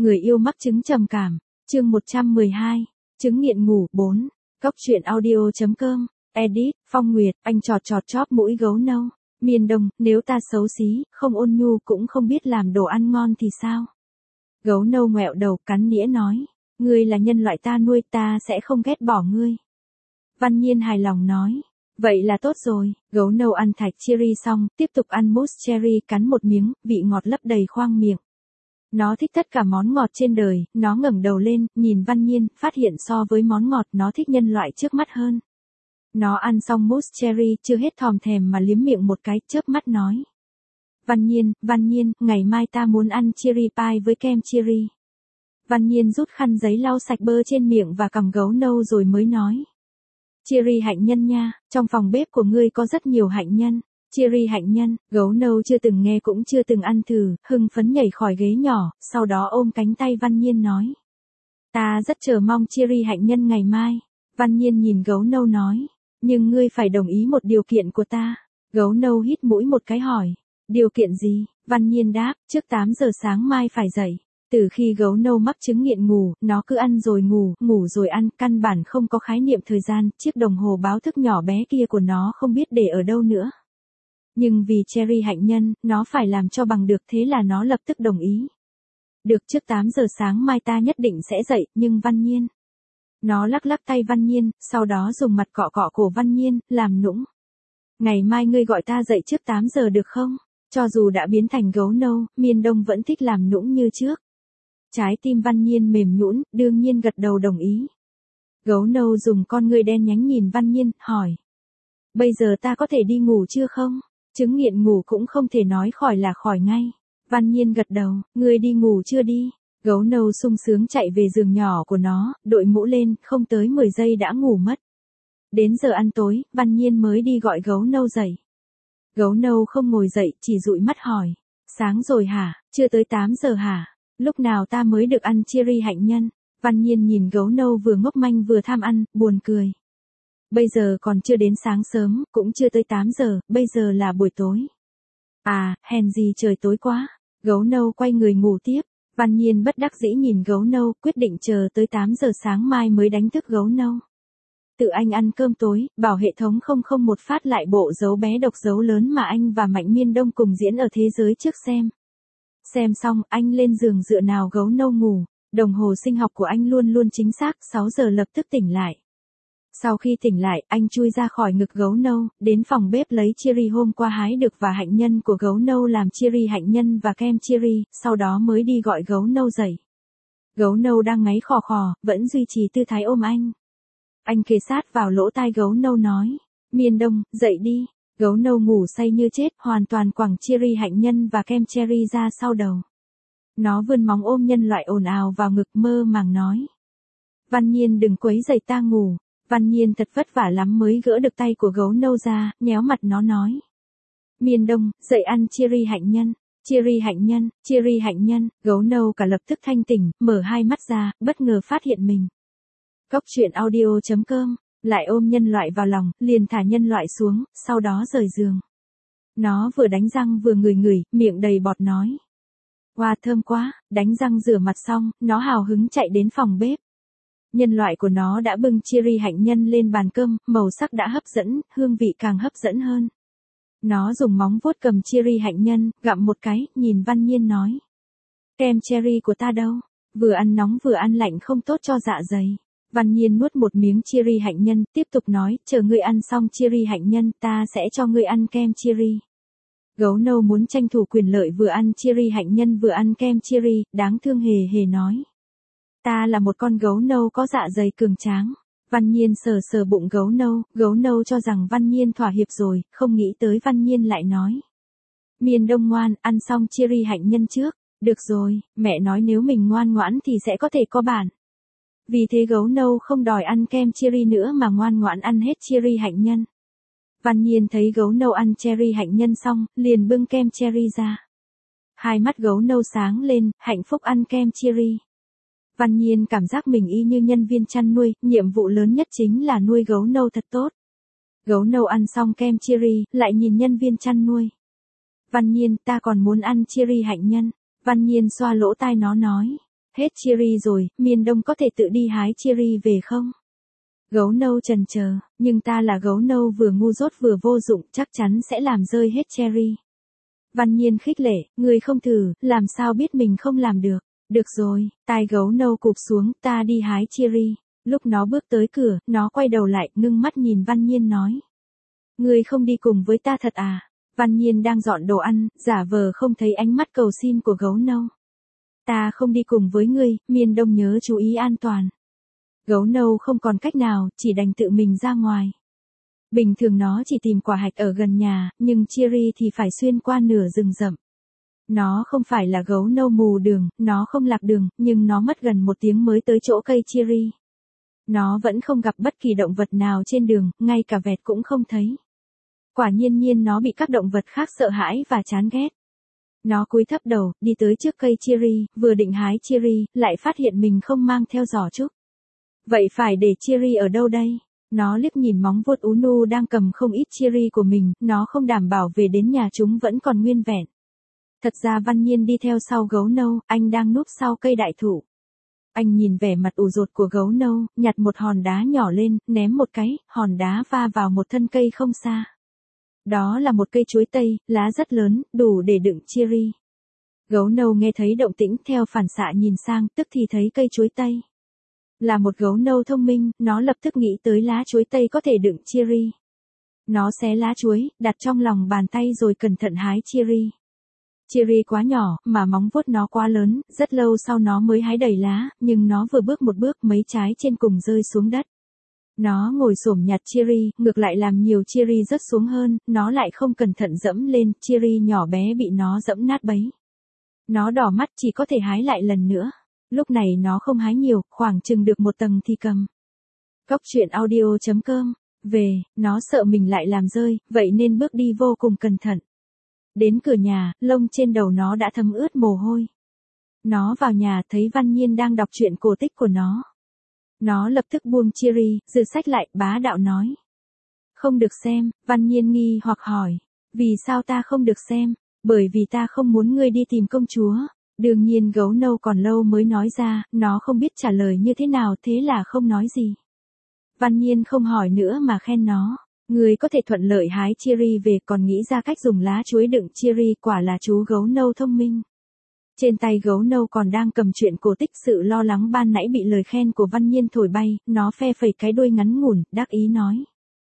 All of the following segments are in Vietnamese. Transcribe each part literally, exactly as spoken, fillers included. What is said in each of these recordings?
Người yêu mắc chứng trầm cảm, chương một trăm mười hai, chứng nghiện ngủ, bốn, Cốc truyện audio chấm com, edit, Phong Nguyệt, anh trọt trọt chóp mũi gấu nâu, Miền Đông, nếu ta xấu xí, không ôn nhu cũng không biết làm đồ ăn ngon thì sao? Gấu nâu ngoẹo đầu, cắn nĩa nói, ngươi là nhân loại ta nuôi, ta sẽ không ghét bỏ ngươi. Văn Nhiên hài lòng nói, vậy là tốt rồi. Gấu nâu ăn thạch cherry xong, tiếp tục ăn mousse cherry, cắn một miếng, vị ngọt lấp đầy khoang miệng. Nó thích tất cả món ngọt trên đời, nó ngẩng đầu lên, nhìn Văn Nhiên, phát hiện so với món ngọt nó thích nhân loại trước mắt hơn. Nó ăn xong mousse cherry, chưa hết thòm thèm mà liếm miệng một cái, chớp mắt nói. Văn Nhiên, Văn Nhiên, ngày mai ta muốn ăn cherry pie với kem cherry. Văn Nhiên rút khăn giấy lau sạch bơ trên miệng và cầm gấu nâu rồi mới nói. Cherry hạnh nhân nha, trong phòng bếp của ngươi có rất nhiều hạnh nhân. Cherry hạnh nhân, gấu nâu chưa từng nghe cũng chưa từng ăn thử, hưng phấn nhảy khỏi ghế nhỏ, sau đó ôm cánh tay Văn Nhiên nói. Ta rất chờ mong cherry hạnh nhân ngày mai. Văn Nhiên nhìn gấu nâu nói, nhưng ngươi phải đồng ý một điều kiện của ta. Gấu nâu hít mũi một cái hỏi, điều kiện gì? Văn Nhiên đáp, trước tám giờ sáng mai phải dậy. Từ khi gấu nâu mắc chứng nghiện ngủ, nó cứ ăn rồi ngủ, ngủ rồi ăn, căn bản không có khái niệm thời gian, chiếc đồng hồ báo thức nhỏ bé kia của nó không biết để ở đâu nữa. Nhưng vì cherry hạnh nhân, nó phải làm cho bằng được, thế là nó lập tức đồng ý. Được, trước tám giờ sáng mai ta nhất định sẽ dậy, nhưng Văn Nhiên. Nó lắc lắc tay Văn Nhiên, sau đó dùng mặt cọ cọ cổ Văn Nhiên, làm nũng. Ngày mai ngươi gọi ta dậy trước tám giờ được không? Cho dù đã biến thành gấu nâu, Miền Đông vẫn thích làm nũng như trước. Trái tim Văn Nhiên mềm nhũn, đương nhiên gật đầu đồng ý. Gấu nâu dùng con ngươi đen nhánh nhìn Văn Nhiên, hỏi. Bây giờ ta có thể đi ngủ chưa không? Chứng nghiện ngủ cũng không thể nói khỏi là khỏi ngay. Văn Nhiên gật đầu, ngươi đi ngủ chưa đi? Gấu nâu sung sướng chạy về giường nhỏ của nó, đội mũ lên, không tới mười giây đã ngủ mất. Đến giờ ăn tối, Văn Nhiên mới đi gọi gấu nâu dậy. Gấu nâu không ngồi dậy, chỉ dụi mắt hỏi. Sáng rồi hả? Chưa tới tám giờ hả? Lúc nào ta mới được ăn cherry hạnh nhân? Văn Nhiên nhìn gấu nâu vừa ngốc manh vừa tham ăn, buồn cười. Bây giờ còn chưa đến sáng sớm, cũng chưa tới tám giờ, bây giờ là buổi tối. À, hèn gì trời tối quá. Gấu nâu quay người ngủ tiếp. Văn Nhiên bất đắc dĩ nhìn gấu nâu, quyết định chờ tới tám giờ sáng mai mới đánh thức gấu nâu. Tự anh ăn cơm tối, bảo hệ thống không không một phát lại bộ dấu bé độc dấu lớn mà anh và Mạnh Miên Đông cùng diễn ở thế giới trước xem. Xem xong, anh lên giường dựa nào gấu nâu ngủ, đồng hồ sinh học của anh luôn luôn chính xác, sáu giờ lập tức tỉnh lại. Sau khi tỉnh lại, anh chui ra khỏi ngực gấu nâu, đến phòng bếp lấy cherry hôm qua hái được và hạnh nhân của gấu nâu làm cherry hạnh nhân và kem cherry, sau đó mới đi gọi gấu nâu dậy. Gấu nâu đang ngáy khò khò, vẫn duy trì tư thái ôm anh. Anh kề sát vào lỗ tai gấu nâu nói, Miền Đông, dậy đi. Gấu nâu ngủ say như chết, hoàn toàn quẳng cherry hạnh nhân và kem cherry ra sau đầu. Nó vươn móng ôm nhân loại ồn ào vào ngực mơ màng nói. Văn Nhiên đừng quấy rầy ta ngủ. Văn Nhiên thật vất vả lắm mới gỡ được tay của gấu nâu ra, nhéo mặt nó nói. Miền Đông, dậy ăn cherry hạnh nhân. Cherry hạnh nhân, cherry hạnh nhân, gấu nâu cả lập tức thanh tỉnh, mở hai mắt ra, bất ngờ phát hiện mình. Cốc truyện audio chấm com, lại ôm nhân loại vào lòng, liền thả nhân loại xuống, sau đó rời giường. Nó vừa đánh răng vừa ngửi ngửi, miệng đầy bọt nói. Wow, thơm quá, đánh răng rửa mặt xong, nó hào hứng chạy đến phòng bếp. Nhân loại của nó đã bưng cherry hạnh nhân lên bàn cơm, màu sắc đã hấp dẫn, hương vị càng hấp dẫn hơn. Nó dùng móng vuốt cầm cherry hạnh nhân, gặm một cái, nhìn Văn Nhiên nói. Kem cherry của ta đâu? Vừa ăn nóng vừa ăn lạnh không tốt cho dạ dày. Văn Nhiên nuốt một miếng cherry hạnh nhân, tiếp tục nói, chờ ngươi ăn xong cherry hạnh nhân, ta sẽ cho ngươi ăn kem cherry. Gấu nâu muốn tranh thủ quyền lợi vừa ăn cherry hạnh nhân vừa ăn kem cherry, đáng thương hề hề nói. Ta là một con gấu nâu có dạ dày cường tráng. Văn Nhiên sờ sờ bụng gấu nâu, gấu nâu cho rằng Văn Nhiên thỏa hiệp rồi, không nghĩ tới Văn Nhiên lại nói. Miền Đông ngoan, ăn xong cherry hạnh nhân trước. Được rồi, mẹ nói nếu mình ngoan ngoãn thì sẽ có thể có bản. Vì thế gấu nâu không đòi ăn kem cherry nữa mà ngoan ngoãn ăn hết cherry hạnh nhân. Văn Nhiên thấy gấu nâu ăn cherry hạnh nhân xong, liền bưng kem cherry ra. Hai mắt gấu nâu sáng lên, hạnh phúc ăn kem cherry. Văn Nhiên cảm giác mình y như nhân viên chăn nuôi, nhiệm vụ lớn nhất chính là nuôi gấu nâu thật tốt. Gấu nâu ăn xong kem cherry, lại nhìn nhân viên chăn nuôi. Văn Nhiên, ta còn muốn ăn cherry hạnh nhân. Văn Nhiên xoa lỗ tai nó nói. Hết cherry rồi, Miên Đông có thể tự đi hái cherry về không? Gấu nâu chần chờ, nhưng ta là gấu nâu vừa ngu dốt vừa vô dụng, chắc chắn sẽ làm rơi hết cherry. Văn Nhiên khích lệ, người không thử, làm sao biết mình không làm được. Được rồi, tai gấu nâu cụp xuống, ta đi hái cherry. Lúc nó bước tới cửa, nó quay đầu lại, ngưng mắt nhìn Văn Nhiên nói. Người không đi cùng với ta thật à? Văn Nhiên đang dọn đồ ăn, giả vờ không thấy ánh mắt cầu xin của gấu nâu. Ta không đi cùng với ngươi, Miên Đông nhớ chú ý an toàn. Gấu nâu không còn cách nào, chỉ đành tự mình ra ngoài. Bình thường nó chỉ tìm quả hạch ở gần nhà, nhưng cherry thì phải xuyên qua nửa rừng rậm. Nó không phải là gấu nâu mù đường, nó không lạc đường, nhưng nó mất gần một tiếng mới tới chỗ cây cherry. Nó vẫn không gặp bất kỳ động vật nào trên đường, ngay cả vẹt cũng không thấy. Quả nhiên nhiên nó bị các động vật khác sợ hãi và chán ghét. Nó cúi thấp đầu, đi tới trước cây cherry, vừa định hái cherry, lại phát hiện mình không mang theo giỏ trúc. Vậy phải để cherry ở đâu đây? Nó liếc nhìn móng vuốt Unu đang cầm không ít cherry của mình, nó không đảm bảo về đến nhà chúng vẫn còn nguyên vẹn. Thật ra Văn Nhiên đi theo sau gấu nâu, anh đang núp sau cây đại thụ. Anh nhìn vẻ mặt ủ rột của gấu nâu, nhặt một hòn đá nhỏ lên, ném một cái, hòn đá va vào một thân cây không xa. Đó là một cây chuối tây, lá rất lớn, đủ để đựng cherry. Gấu nâu nghe thấy động tĩnh theo phản xạ nhìn sang, tức thì thấy cây chuối tây. Là một gấu nâu thông minh, nó lập tức nghĩ tới lá chuối tây có thể đựng cherry. Nó xé lá chuối, đặt trong lòng bàn tay rồi cẩn thận hái cherry. Cherry quá nhỏ, mà móng vuốt nó quá lớn, rất lâu sau nó mới hái đầy lá, nhưng nó vừa bước một bước mấy trái trên cùng rơi xuống đất. Nó ngồi xổm nhặt cherry, ngược lại làm nhiều cherry rớt xuống hơn, nó lại không cẩn thận dẫm lên, cherry nhỏ bé bị nó dẫm nát bấy. Nó đỏ mắt chỉ có thể hái lại lần nữa. Lúc này nó không hái nhiều, khoảng chừng được một tầng thì cầm. Cóc truyện audio chấm com. Về, nó sợ mình lại làm rơi, vậy nên bước đi vô cùng cẩn thận. Đến cửa nhà, lông trên đầu nó đã thấm ướt mồ hôi. Nó vào nhà thấy Văn Nhiên đang đọc truyện cổ tích của nó. Nó lập tức buông cherry, giữ sách lại, bá đạo nói. Không được xem, Văn Nhiên nghi hoặc hỏi. Vì sao ta không được xem? Bởi vì ta không muốn ngươi đi tìm công chúa. Đương nhiên gấu nâu còn lâu mới nói ra, nó không biết trả lời như thế nào, thế là không nói gì. Văn Nhiên không hỏi nữa mà khen nó. Người có thể thuận lợi hái cherry về, còn nghĩ ra cách dùng lá chuối đựng cherry, quả là chú gấu nâu thông minh. Trên tay gấu nâu còn đang cầm truyện cổ tích, sự lo lắng ban nãy bị lời khen của Văn Nhiên thổi bay, nó phe phẩy cái đuôi ngắn ngủn, đắc ý nói.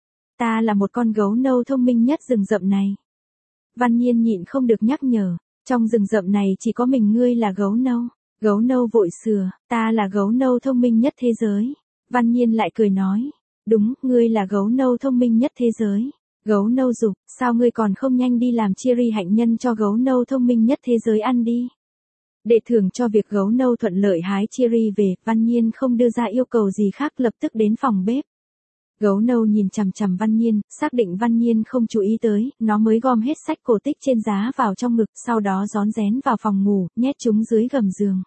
Ta là một con gấu nâu thông minh nhất rừng rậm này. Văn Nhiên nhịn không được nhắc nhở. Trong rừng rậm này chỉ có mình ngươi là gấu nâu. Gấu nâu vội sửa, ta là gấu nâu thông minh nhất thế giới. Văn Nhiên lại cười nói. Đúng, ngươi là gấu nâu thông minh nhất thế giới. Gấu nâu giục, sao ngươi còn không nhanh đi làm cherry hạnh nhân cho gấu nâu thông minh nhất thế giới ăn đi. Để thưởng cho việc gấu nâu thuận lợi hái cherry về, Văn Nhiên không đưa ra yêu cầu gì khác, lập tức đến phòng bếp. Gấu nâu nhìn chằm chằm Văn Nhiên, xác định Văn Nhiên không chú ý tới, nó mới gom hết sách cổ tích trên giá vào trong ngực, sau đó rón rén vào phòng ngủ, nhét chúng dưới gầm giường.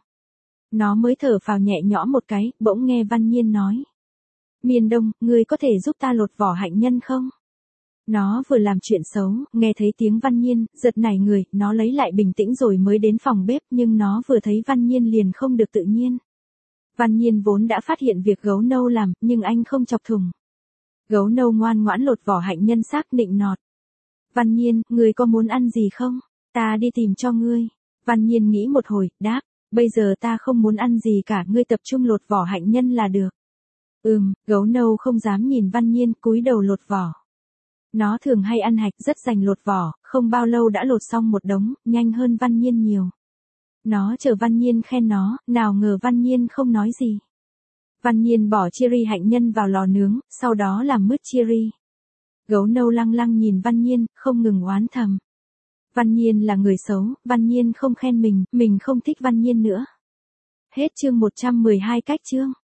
Nó mới thở phào nhẹ nhõm một cái, bỗng nghe Văn Nhiên nói. Miên Đông, ngươi có thể giúp ta lột vỏ hạnh nhân không? Nó vừa làm chuyện xấu, nghe thấy tiếng Văn Nhiên, giật nảy người, nó lấy lại bình tĩnh rồi mới đến phòng bếp, nhưng nó vừa thấy Văn Nhiên liền không được tự nhiên. Văn Nhiên vốn đã phát hiện việc gấu nâu làm, nhưng anh không chọc thủng. Gấu nâu ngoan ngoãn lột vỏ hạnh nhân xác định nọt. Văn Nhiên, ngươi có muốn ăn gì không? Ta đi tìm cho ngươi. Văn Nhiên nghĩ một hồi, đáp, bây giờ ta không muốn ăn gì cả, ngươi tập trung lột vỏ hạnh nhân là được. Ừm, gấu nâu không dám nhìn Văn Nhiên, cúi đầu lột vỏ. Nó thường hay ăn hạch, rất rành lột vỏ, không bao lâu đã lột xong một đống, nhanh hơn Văn Nhiên nhiều. Nó chờ Văn Nhiên khen nó, nào ngờ Văn Nhiên không nói gì. Văn Nhiên bỏ cherry hạnh nhân vào lò nướng, sau đó làm mứt cherry. Gấu nâu lăng lăng nhìn Văn Nhiên, không ngừng oán thầm. Văn Nhiên là người xấu, Văn Nhiên không khen mình, mình không thích Văn Nhiên nữa. Hết chương một trăm mười hai cách chương.